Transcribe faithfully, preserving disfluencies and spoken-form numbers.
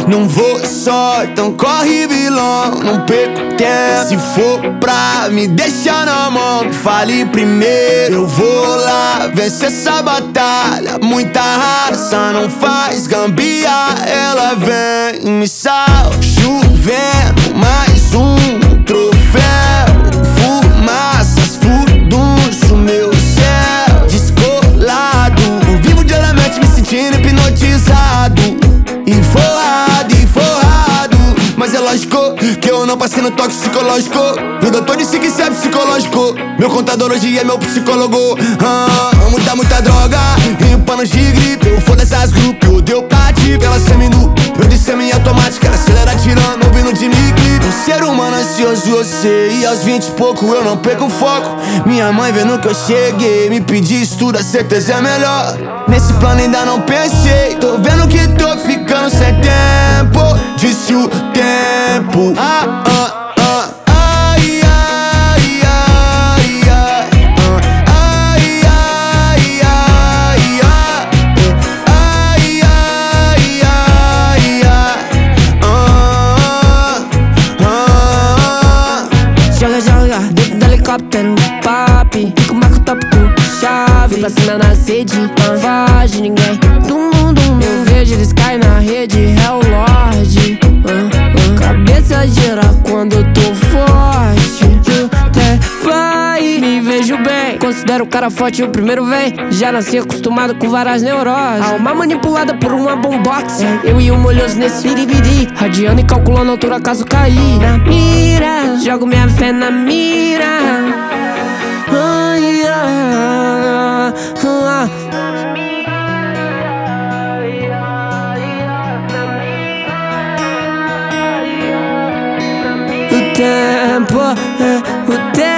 Não vou só, então corre vilão, não perco tempo. Se for pra me deixar na mão, fale primeiro. Eu vou lá vencer essa batalha. Muita raça não faz gambiarra. Ela vem me sal, chovendo, mais um troféu. Fumaças, furdunço, meu céu descolado. Vivo diariamente me sentindo hipnotizado. E forrado, e forrado. Mas é lógico que eu não passei no toque psicológico. O doutor disse que isso é psicológico. Meu contador hoje é meu psicólogo. ah, Muita, muita droga e panos de gripe. Eu foda essas grupos, eu deu parte pela seminu. Eu de semi-automática, acelera tirando, ouvindo de mim clipe. Um ser humano ansioso eu sei, e aos vinte e pouco eu não perco o foco. Minha mãe vendo que eu cheguei, me pediu estudo, a certeza é melhor. Nesse plano ainda não pensei, tô vendo que tô ficando sem tempo. Disse o tempo. Ah, ah, ah. Ai, ai, ai, ai. Ai, ai, ai, ai. Ai, ai, ai, ai. Ah, ah. Joga, joga, dentro do helicóptero, papi. Fica o marco top com chave. Pra cima na sede, não foge ninguém do mundo. Eu vejo eles caem na rede, Hell Lord. uh, uh. Cabeça gira quando eu tô forte. Até vai, me vejo bem. Considero o cara forte, o primeiro vem. Já nasci acostumado com várias neuroses. Alma manipulada por uma bombox. Eu e o molhoso nesse biribiri, radiando e calculando a altura caso cair. Na mira, jogo minha fé na mira. Ai, ai, ai. O tempo, é o tempo.